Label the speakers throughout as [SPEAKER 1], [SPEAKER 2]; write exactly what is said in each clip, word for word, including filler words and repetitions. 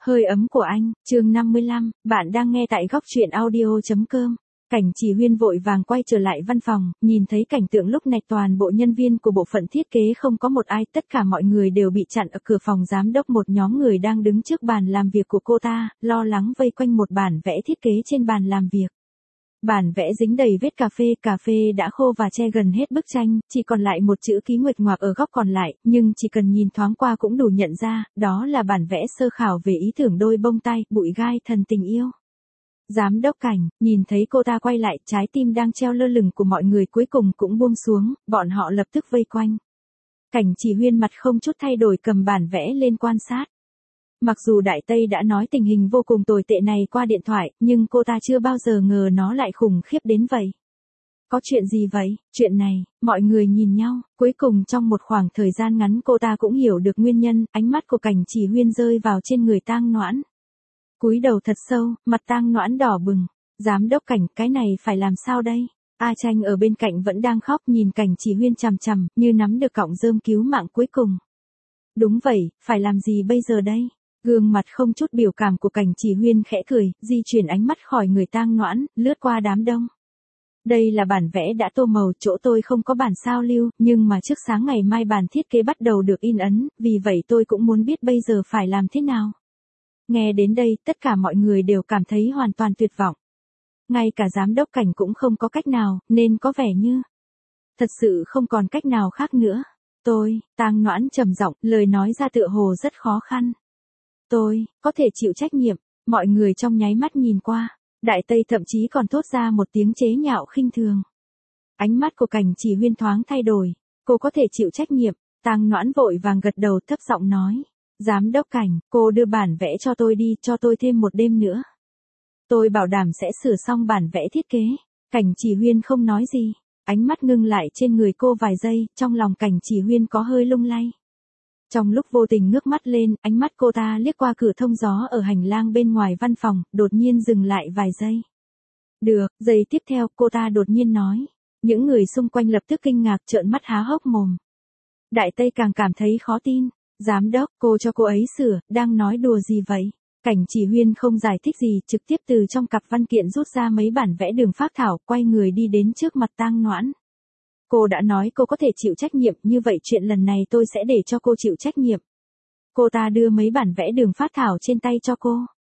[SPEAKER 1] Hơi ấm của anh, chương năm mươi lăm, bạn đang nghe tại góc truyện audio.com. Cảnh Chỉ Huyên vội vàng quay trở lại văn phòng, nhìn thấy cảnh tượng lúc này toàn bộ nhân viên của bộ phận thiết kế không có một ai, tất cả mọi người đều bị chặn ở cửa phòng giám đốc. Một nhóm người đang đứng trước bàn làm việc của cô ta, lo lắng vây quanh một bản vẽ thiết kế trên bàn làm việc. Bản vẽ dính đầy vết cà phê, cà phê đã khô và che gần hết bức tranh, chỉ còn lại một chữ ký nguệch ngoạc ở góc còn lại, nhưng chỉ cần nhìn thoáng qua cũng đủ nhận ra, đó là bản vẽ sơ khảo về ý tưởng đôi bông tai, bụi gai thần tình yêu. Giám đốc Cảnh, nhìn thấy cô ta quay lại, trái tim đang treo lơ lửng của mọi người cuối cùng cũng buông xuống, bọn họ lập tức vây quanh. Cảnh Chỉ Huyên mặt không chút thay đổi cầm bản vẽ lên quan sát. Mặc dù Đại Tây đã nói tình hình vô cùng tồi tệ này qua điện thoại, nhưng cô ta chưa bao giờ ngờ nó lại khủng khiếp đến vậy. Có chuyện gì vậy? Chuyện này, mọi người nhìn nhau, cuối cùng trong một khoảng thời gian ngắn cô ta cũng hiểu được nguyên nhân, ánh mắt của Cảnh Chỉ Huyên rơi vào trên người Tang Noãn. Cúi đầu thật sâu, mặt Tang Noãn đỏ bừng. Giám đốc Cảnh, cái này phải làm sao đây? A Tranh ở bên cạnh vẫn đang khóc nhìn Cảnh Chỉ Huyên chằm chằm, như nắm được cọng rơm cứu mạng cuối cùng. Đúng vậy, phải làm gì bây giờ đây? Gương mặt không chút biểu cảm của Cảnh Chỉ Huyên khẽ cười, di chuyển ánh mắt khỏi người Tang Noãn, lướt qua đám đông. Đây là bản vẽ đã tô màu, chỗ tôi không có bản sao lưu, nhưng mà trước sáng ngày mai bản thiết kế bắt đầu được in ấn, vì vậy tôi cũng muốn biết bây giờ phải làm thế nào. Nghe đến đây, tất cả mọi người đều cảm thấy hoàn toàn tuyệt vọng. Ngay cả giám đốc Cảnh cũng không có cách nào, nên có vẻ như thật sự không còn cách nào khác nữa. Tôi, Tang Noãn trầm giọng, lời nói ra tựa hồ rất khó khăn. Tôi, có thể chịu trách nhiệm, mọi người trong nháy mắt nhìn qua, Đại Tây thậm chí còn thốt ra một tiếng chế nhạo khinh thường. Ánh mắt của Cảnh Chỉ Huyên thoáng thay đổi, cô có thể chịu trách nhiệm, Tang Noãn vội vàng gật đầu thấp giọng nói. Giám đốc Cảnh, cô đưa bản vẽ cho tôi đi, cho tôi thêm một đêm nữa. Tôi bảo đảm sẽ sửa xong bản vẽ thiết kế. Cảnh Chỉ Huyên không nói gì, ánh mắt ngưng lại trên người cô vài giây, trong lòng Cảnh Chỉ Huyên có hơi lung lay. Trong lúc vô tình ngước mắt lên, ánh mắt cô ta liếc qua cửa thông gió ở hành lang bên ngoài văn phòng, đột nhiên dừng lại vài giây. Được, giây tiếp theo, cô ta đột nhiên nói. Những người xung quanh lập tức kinh ngạc trợn mắt há hốc mồm. Đại Tây càng cảm thấy khó tin. Giám đốc, cô cho cô ấy sửa, đang nói đùa gì vậy? Cảnh Chỉ Huyên không giải thích gì, trực tiếp từ trong cặp văn kiện rút ra mấy bản vẽ đường phác thảo, quay người đi đến trước mặt Tang Noãn. Cô đã nói cô có thể chịu trách nhiệm, như vậy chuyện lần này tôi sẽ để cho cô chịu trách nhiệm. Cô ta đưa mấy bản vẽ đường phác thảo trên tay cho cô.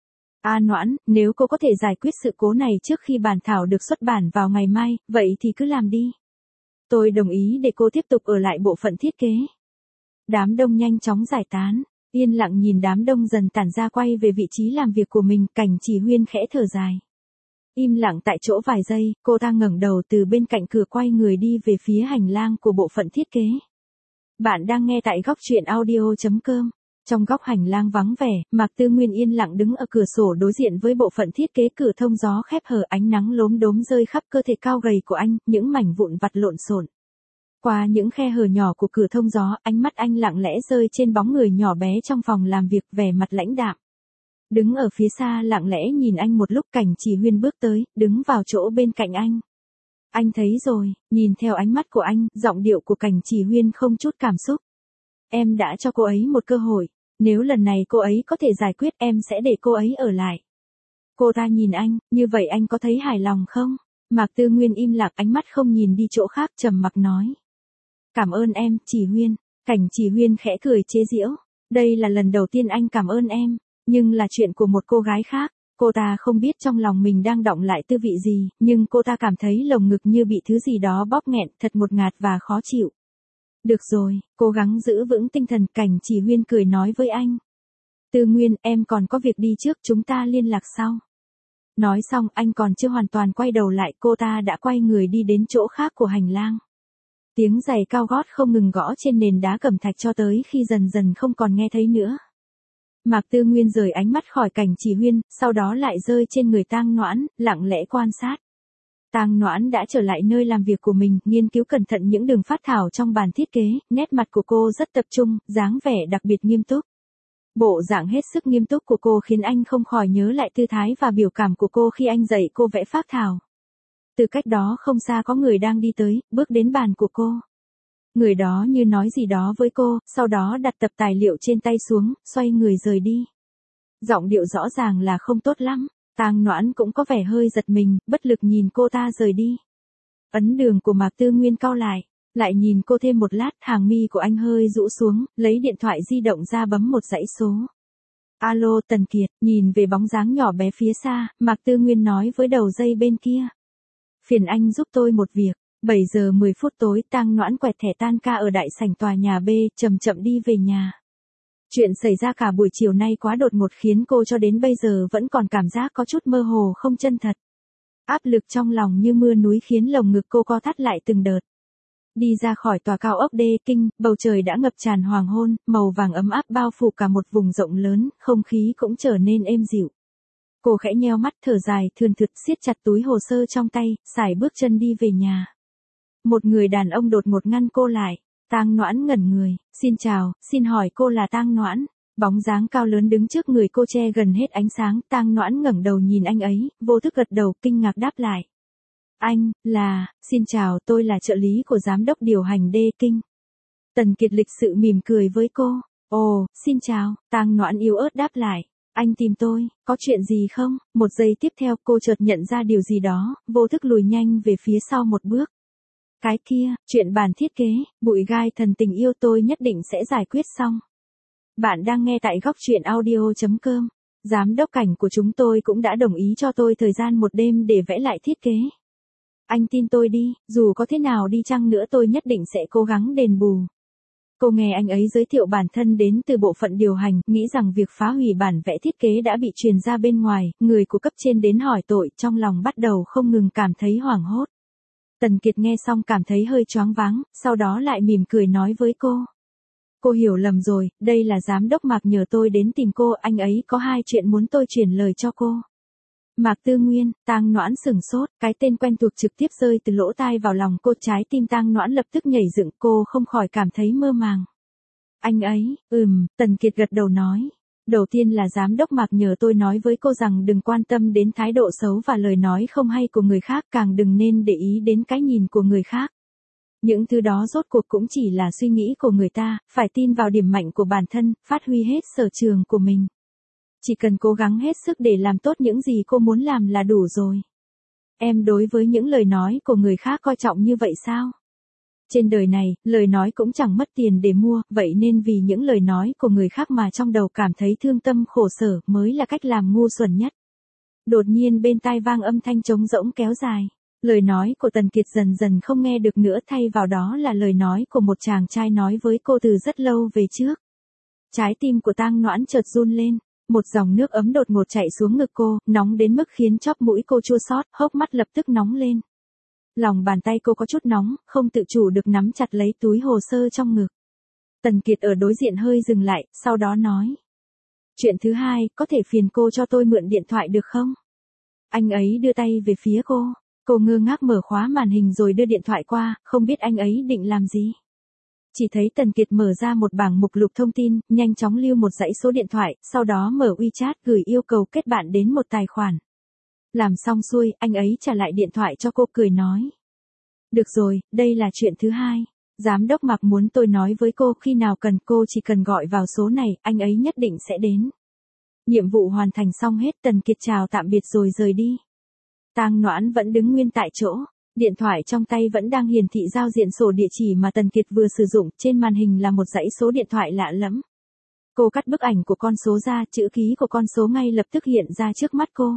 [SPEAKER 1] A Noãn, nếu cô có thể giải quyết sự cố này trước khi bản thảo được xuất bản vào ngày mai, vậy thì cứ làm đi. Tôi đồng ý để cô tiếp tục ở lại bộ phận thiết kế. Đám đông nhanh chóng giải tán, yên lặng nhìn đám đông dần tản ra quay về vị trí làm việc của mình, Cảnh Chỉ Huyên khẽ thở dài. Im lặng tại chỗ vài giây, cô ta ngẩng đầu từ bên cạnh cửa quay người đi về phía hành lang của bộ phận thiết kế. Bạn đang nghe tại góc truyện audio.com. Trong góc hành lang vắng vẻ, Mạc Tư Nguyên yên lặng đứng ở cửa sổ đối diện với bộ phận thiết kế, cửa thông gió khép hở, ánh nắng lốm đốm rơi khắp cơ thể cao gầy của anh, những mảnh vụn vặt lộn xộn. Qua những khe hở nhỏ của cửa thông gió, ánh mắt anh lặng lẽ rơi trên bóng người nhỏ bé trong phòng làm việc, vẻ mặt lãnh đạm. Đứng ở phía xa lặng lẽ nhìn anh một lúc, Cảnh Chỉ Huyên bước tới, đứng vào chỗ bên cạnh anh. Anh thấy rồi, nhìn theo ánh mắt của anh, giọng điệu của Cảnh Chỉ Huyên không chút cảm xúc. Em đã cho cô ấy một cơ hội, nếu lần này cô ấy có thể giải quyết, em sẽ để cô ấy ở lại. Cô ta nhìn anh, như vậy anh có thấy hài lòng không? Mạc Tư Nguyên im lặng, ánh mắt không nhìn đi chỗ khác, trầm mặc nói. Cảm ơn em, Chỉ Huyên. Cảnh Chỉ Huyên khẽ cười chế giễu. Đây là lần đầu tiên anh cảm ơn em, nhưng là chuyện của một cô gái khác. Cô ta không biết trong lòng mình đang đọng lại tư vị gì, nhưng cô ta cảm thấy lồng ngực như bị thứ gì đó bóp nghẹn, thật ngột ngạt và khó chịu. Được rồi, cố gắng giữ vững tinh thần, Cảnh Chỉ Huyên cười nói với anh. Tư Nguyên, em còn có việc đi trước, chúng ta liên lạc sau. Nói xong anh còn chưa hoàn toàn quay đầu lại, cô ta đã quay người đi đến chỗ khác của hành lang. Tiếng giày cao gót không ngừng gõ trên nền đá cẩm thạch cho tới khi dần dần không còn nghe thấy nữa. Mạc Tư Nguyên rời ánh mắt khỏi Cảnh Chỉ Huyên, sau đó lại rơi trên người Tang Noãn, lặng lẽ quan sát. Tang Noãn đã trở lại nơi làm việc của mình, nghiên cứu cẩn thận những đường phác thảo trong bản thiết kế, nét mặt của cô rất tập trung, dáng vẻ đặc biệt nghiêm túc. Bộ dạng hết sức nghiêm túc của cô khiến anh không khỏi nhớ lại tư thái và biểu cảm của cô khi anh dạy cô vẽ phác thảo. Từ cách đó không xa có người đang đi tới, bước đến bàn của cô. Người đó như nói gì đó với cô, sau đó đặt tập tài liệu trên tay xuống, xoay người rời đi. Giọng điệu rõ ràng là không tốt lắm. Tang Noãn cũng có vẻ hơi giật mình, bất lực nhìn cô ta rời đi. Ấn đường của Mạc Tư Nguyên cau lại, lại nhìn cô thêm một lát, hàng mi của anh hơi rũ xuống, lấy điện thoại di động ra bấm một dãy số. Alo, Tần Kiệt, nhìn về bóng dáng nhỏ bé phía xa, Mạc Tư Nguyên nói với đầu dây bên kia. Phiền anh giúp tôi một việc. bảy giờ mười phút tối, Tang Noãn quẹt thẻ tan ca ở đại sảnh tòa nhà B, chậm chậm đi về nhà. Chuyện xảy ra cả buổi chiều nay quá đột ngột khiến cô cho đến bây giờ vẫn còn cảm giác có chút mơ hồ không chân thật. Áp lực trong lòng như mưa núi khiến lồng ngực cô co thắt lại từng đợt. Đi ra khỏi tòa cao ốc Đê Kinh, bầu trời đã ngập tràn hoàng hôn, màu vàng ấm áp bao phủ cả một vùng rộng lớn, không khí cũng trở nên êm dịu. Cô khẽ nheo mắt thở dài thườn thượt siết chặt túi hồ sơ trong tay, sải bước chân đi về nhà. Một người đàn ông đột ngột ngăn cô lại. Tang Noãn ngẩn người, xin chào, xin hỏi cô là Tang Noãn. Bóng dáng cao lớn đứng trước người cô che gần hết ánh sáng, Tang Noãn ngẩng đầu nhìn anh ấy, vô thức gật đầu kinh ngạc đáp lại. Anh, là, xin chào, tôi là trợ lý của giám đốc điều hành Đê Kinh. Tần Kiệt lịch sự mỉm cười với cô. Ồ, xin chào, Tang Noãn yếu ớt đáp lại. Anh tìm tôi, có chuyện gì không? Một giây tiếp theo cô chợt nhận ra điều gì đó, vô thức lùi nhanh về phía sau một bước. Cái kia, chuyện bàn thiết kế, bụi gai thần tình yêu tôi nhất định sẽ giải quyết xong. Bạn đang nghe tại góc truyện audio chấm com. Giám đốc cảnh của chúng tôi cũng đã đồng ý cho tôi thời gian một đêm để vẽ lại thiết kế. Anh tin tôi đi, dù có thế nào đi chăng nữa tôi nhất định sẽ cố gắng đền bù. Cô nghe anh ấy giới thiệu bản thân đến từ bộ phận điều hành, nghĩ rằng việc phá hủy bản vẽ thiết kế đã bị truyền ra bên ngoài, người của cấp trên đến hỏi tội, trong lòng bắt đầu không ngừng cảm thấy hoảng hốt. Tần Kiệt nghe xong cảm thấy hơi choáng váng, sau đó lại mỉm cười nói với cô. Cô hiểu lầm rồi, đây là giám đốc Mạc nhờ tôi đến tìm cô, anh ấy có hai chuyện muốn tôi truyền lời cho cô. Mạc Tư Nguyên, Tang Noãn sửng sốt, cái tên quen thuộc trực tiếp rơi từ lỗ tai vào lòng cô, trái tim Tang Noãn lập tức nhảy dựng, cô không khỏi cảm thấy mơ màng. Anh ấy, ừm, Tần Kiệt gật đầu nói. Đầu tiên là giám đốc Mạc nhờ tôi nói với cô rằng đừng quan tâm đến thái độ xấu và lời nói không hay của người khác, càng đừng nên để ý đến cái nhìn của người khác. Những thứ đó rốt cuộc cũng chỉ là suy nghĩ của người ta, phải tin vào điểm mạnh của bản thân, phát huy hết sở trường của mình. Chỉ cần cố gắng hết sức để làm tốt những gì cô muốn làm là đủ rồi. Em đối với những lời nói của người khác coi trọng như vậy sao? Trên đời này, lời nói cũng chẳng mất tiền để mua, vậy nên vì những lời nói của người khác mà trong đầu cảm thấy thương tâm khổ sở mới là cách làm ngu xuẩn nhất. Đột nhiên bên tai vang âm thanh trống rỗng kéo dài. Lời nói của Tần Kiệt dần dần không nghe được nữa, thay vào đó là lời nói của một chàng trai nói với cô từ rất lâu về trước. Trái tim của Tang Noãn chợt run lên, một dòng nước ấm đột ngột chảy xuống ngực cô, nóng đến mức khiến chóp mũi cô chua xót, hốc mắt lập tức nóng lên. Lòng bàn tay cô có chút nóng, không tự chủ được nắm chặt lấy túi hồ sơ trong ngực. Tần Kiệt ở đối diện hơi dừng lại, sau đó nói. Chuyện thứ hai, có thể phiền cô cho tôi mượn điện thoại được không? Anh ấy đưa tay về phía cô. Cô ngơ ngác mở khóa màn hình rồi đưa điện thoại qua, không biết anh ấy định làm gì. Chỉ thấy Tần Kiệt mở ra một bảng mục lục thông tin, nhanh chóng lưu một dãy số điện thoại, sau đó mở WeChat gửi yêu cầu kết bạn đến một tài khoản. Làm xong xuôi, anh ấy trả lại điện thoại cho cô cười nói. Được rồi, đây là chuyện thứ hai. Giám đốc Mạc muốn tôi nói với cô khi nào cần cô chỉ cần gọi vào số này, anh ấy nhất định sẽ đến. Nhiệm vụ hoàn thành xong hết, Tần Kiệt chào tạm biệt rồi rời đi. Tang Noãn vẫn đứng nguyên tại chỗ, điện thoại trong tay vẫn đang hiển thị giao diện sổ địa chỉ mà Tần Kiệt vừa sử dụng, trên màn hình là một dãy số điện thoại lạ lẫm. Cô cắt bức ảnh của con số ra, chữ ký của con số ngay lập tức hiện ra trước mắt cô.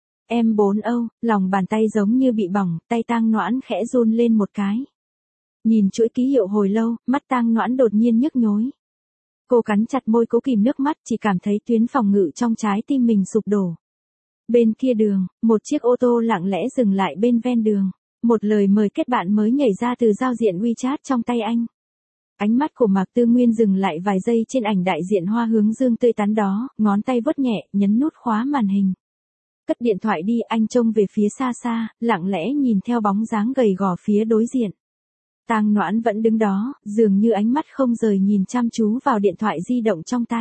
[SPEAKER 1] Em bốn Âu, lòng bàn tay giống như bị bỏng, tay Tang Noãn khẽ run lên một cái. Nhìn chuỗi ký hiệu hồi lâu, mắt Tang Noãn đột nhiên nhức nhối. Cô cắn chặt môi cố kìm nước mắt, chỉ cảm thấy tuyến phòng ngự trong trái tim mình sụp đổ. Bên kia đường, một chiếc ô tô lặng lẽ dừng lại bên ven đường. Một lời mời kết bạn mới nhảy ra từ giao diện WeChat trong tay anh. Ánh mắt của Mạc Tư Nguyên dừng lại vài giây trên ảnh đại diện hoa hướng dương tươi tắn đó, ngón tay vuốt nhẹ, nhấn nút khóa màn hình. Cất điện thoại đi, anh trông về phía xa xa, lặng lẽ nhìn theo bóng dáng gầy gò phía đối diện. Tang Noãn vẫn đứng đó, dường như ánh mắt không rời nhìn chăm chú vào điện thoại di động trong tay.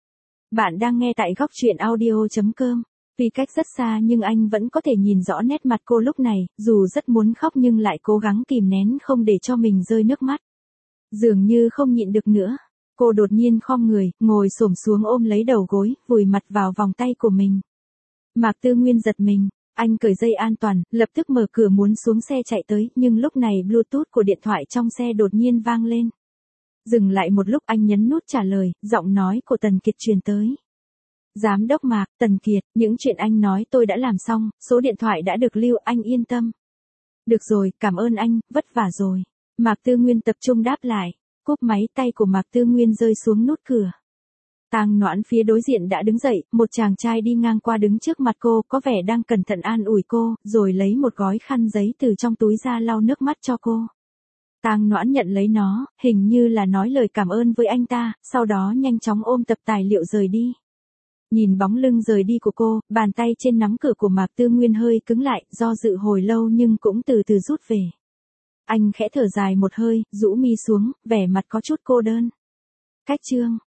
[SPEAKER 1] Bạn đang nghe tại góc truyện audio chấm com. Tuy cách rất xa nhưng anh vẫn có thể nhìn rõ nét mặt cô lúc này, dù rất muốn khóc nhưng lại cố gắng kìm nén không để cho mình rơi nước mắt. Dường như không nhịn được nữa. Cô đột nhiên khom người, ngồi xổm xuống ôm lấy đầu gối, vùi mặt vào vòng tay của mình. Mạc Tư Nguyên giật mình, anh cởi dây an toàn, lập tức mở cửa muốn xuống xe chạy tới, nhưng lúc này Bluetooth của điện thoại trong xe đột nhiên vang lên. Dừng lại một lúc anh nhấn nút trả lời, giọng nói của Tần Kiệt truyền tới. Giám đốc Mạc, Tần Kiệt, những chuyện anh nói tôi đã làm xong, số điện thoại đã được lưu, anh yên tâm. Được rồi, cảm ơn anh, vất vả rồi. Mạc Tư Nguyên tập trung đáp lại, cúp máy, tay của Mạc Tư Nguyên rơi xuống nút cửa. Tang Noãn phía đối diện đã đứng dậy, một chàng trai đi ngang qua đứng trước mặt cô, có vẻ đang cẩn thận an ủi cô, rồi lấy một gói khăn giấy từ trong túi ra lau nước mắt cho cô. Tang Noãn nhận lấy nó, hình như là nói lời cảm ơn với anh ta, sau đó nhanh chóng ôm tập tài liệu rời đi. Nhìn bóng lưng rời đi của cô, bàn tay trên nắm cửa của Mạc Tư Nguyên hơi cứng lại, do dự hồi lâu nhưng cũng từ từ rút về. Anh khẽ thở dài một hơi, rũ mi xuống, vẻ mặt có chút cô đơn. Cách chương